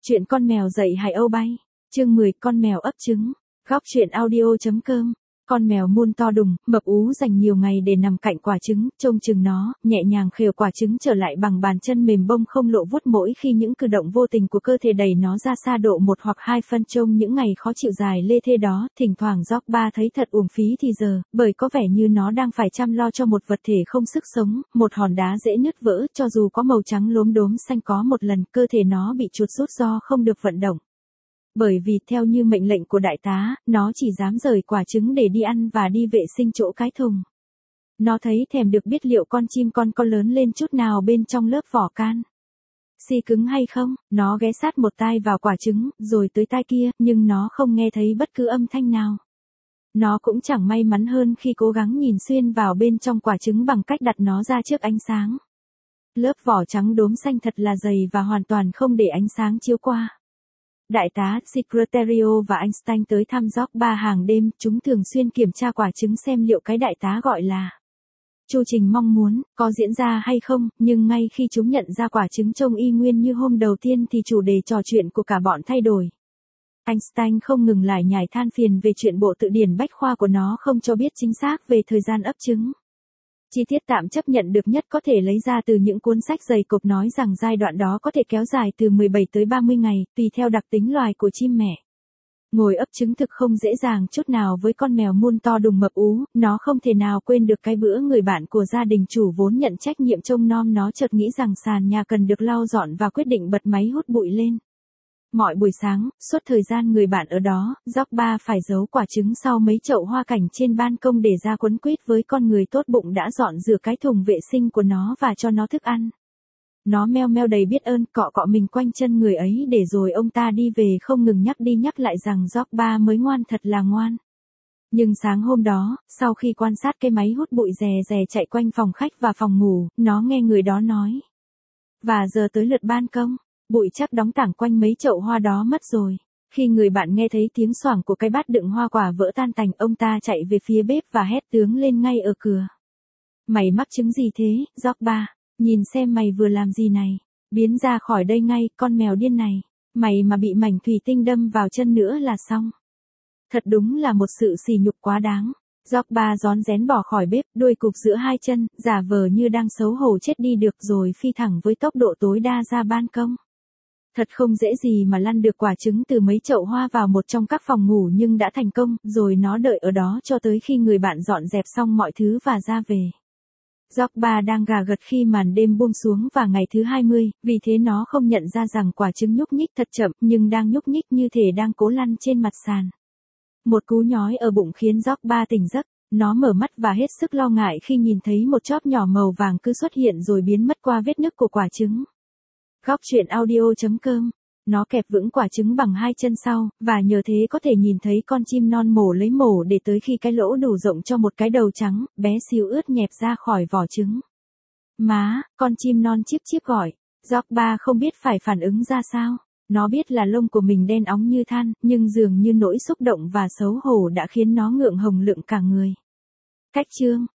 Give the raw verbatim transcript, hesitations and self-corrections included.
Chuyện con mèo dậy Hải Âu bay. Chương mười, con mèo ấp trứng. Góc truyện audio chấm com. Con mèo muôn to đùng, mập ú dành nhiều ngày để nằm cạnh quả trứng, trông chừng nó, nhẹ nhàng khều quả trứng trở lại bằng bàn chân mềm bông không lộ vuốt mỗi khi những cử động vô tình của cơ thể đẩy nó ra xa độ một hoặc hai phân. Trông những ngày khó chịu dài lê thê đó, thỉnh thoảng Jogba thấy thật uổng phí thì giờ, bởi có vẻ như nó đang phải chăm lo cho một vật thể không sức sống, một hòn đá dễ nứt vỡ, cho dù có màu trắng lốm đốm xanh. Có một lần cơ thể nó bị chuột rút do không được vận động. Bởi vì theo như mệnh lệnh của đại tá, nó chỉ dám rời quả trứng để đi ăn và đi vệ sinh chỗ cái thùng. Nó thấy thèm được biết liệu con chim con có lớn lên chút nào bên trong lớp vỏ can xi cứng hay không. Nó ghé sát một tai vào quả trứng, rồi tới tai kia, nhưng nó không nghe thấy bất cứ âm thanh nào. Nó cũng chẳng may mắn hơn khi cố gắng nhìn xuyên vào bên trong quả trứng bằng cách đặt nó ra trước ánh sáng. Lớp vỏ trắng đốm xanh thật là dày và hoàn toàn không để ánh sáng chiếu qua. Đại tá, Secretario và Einstein tới thăm Jogba hàng đêm, chúng thường xuyên kiểm tra quả trứng xem liệu cái đại tá gọi là chu trình mong muốn, có diễn ra hay không, nhưng ngay khi chúng nhận ra quả trứng trông y nguyên như hôm đầu tiên thì chủ đề trò chuyện của cả bọn thay đổi. Einstein không ngừng lải nhải than phiền về chuyện bộ tự điển bách khoa của nó không cho biết chính xác về thời gian ấp trứng. Chi tiết tạm chấp nhận được nhất có thể lấy ra từ những cuốn sách dày cộp nói rằng giai đoạn đó có thể kéo dài từ mười bảy tới ba mươi ngày, tùy theo đặc tính loài của chim mẹ. Ngồi ấp trứng thực không dễ dàng chút nào với con mèo muôn to đùng mập ú, nó không thể nào quên được cái bữa người bạn của gia đình chủ vốn nhận trách nhiệm trông nom nó chợt nghĩ rằng sàn nhà cần được lau dọn và quyết định bật máy hút bụi lên. Mọi buổi sáng, suốt thời gian người bạn ở đó, Jogba phải giấu quả trứng sau mấy chậu hoa cảnh trên ban công để ra quấn quýt với con người tốt bụng đã dọn rửa cái thùng vệ sinh của nó và cho nó thức ăn. Nó meo meo đầy biết ơn, cọ cọ mình quanh chân người ấy để rồi ông ta đi về không ngừng nhắc đi nhắc lại rằng Jogba mới ngoan thật là ngoan. Nhưng sáng hôm đó, sau khi quan sát cái máy hút bụi rè rè chạy quanh phòng khách và phòng ngủ, nó nghe người đó nói. Và giờ tới lượt ban công. Bụi chắc đóng tảng quanh mấy chậu hoa đó mất rồi. Khi người bạn nghe thấy tiếng xoảng của cái bát đựng hoa quả vỡ tan tành, ông ta chạy về phía bếp và hét tướng lên ngay ở cửa. Mày mắc chứng gì thế, Jogba? Nhìn xem mày vừa làm gì này. Biến ra khỏi đây ngay, con mèo điên này. Mày mà bị mảnh thủy tinh đâm vào chân nữa là xong. Thật đúng là một sự sỉ nhục quá đáng. Jogba rón rén bỏ khỏi bếp, đuôi cụp giữa hai chân, giả vờ như đang xấu hổ chết đi được rồi phi thẳng với tốc độ tối đa ra ban công. Thật không dễ gì mà lăn được quả trứng từ mấy chậu hoa vào một trong các phòng ngủ nhưng đã thành công, rồi nó đợi ở đó cho tới khi người bạn dọn dẹp xong mọi thứ và ra về. Jogba đang gà gật khi màn đêm buông xuống và ngày thứ hai mươi, vì thế nó không nhận ra rằng quả trứng nhúc nhích thật chậm nhưng đang nhúc nhích như thể đang cố lăn trên mặt sàn. Một cú nhói ở bụng khiến Jogba tỉnh giấc, nó mở mắt và hết sức lo ngại khi nhìn thấy một chóp nhỏ màu vàng cứ xuất hiện rồi biến mất qua vết nứt của quả trứng. Góc truyện audio chấm com. Nó kẹp vững quả trứng bằng hai chân sau, và nhờ thế có thể nhìn thấy con chim non mổ lấy mổ để tới khi cái lỗ đủ rộng cho một cái đầu trắng, bé xíu ướt nhẹp ra khỏi vỏ trứng. Má, con chim non chíp chíp gọi. Jogba không biết phải phản ứng ra sao. Nó biết là lông của mình đen óng như than, nhưng dường như nỗi xúc động và xấu hổ đã khiến nó ngượng hồng lựng cả người. Cách chương.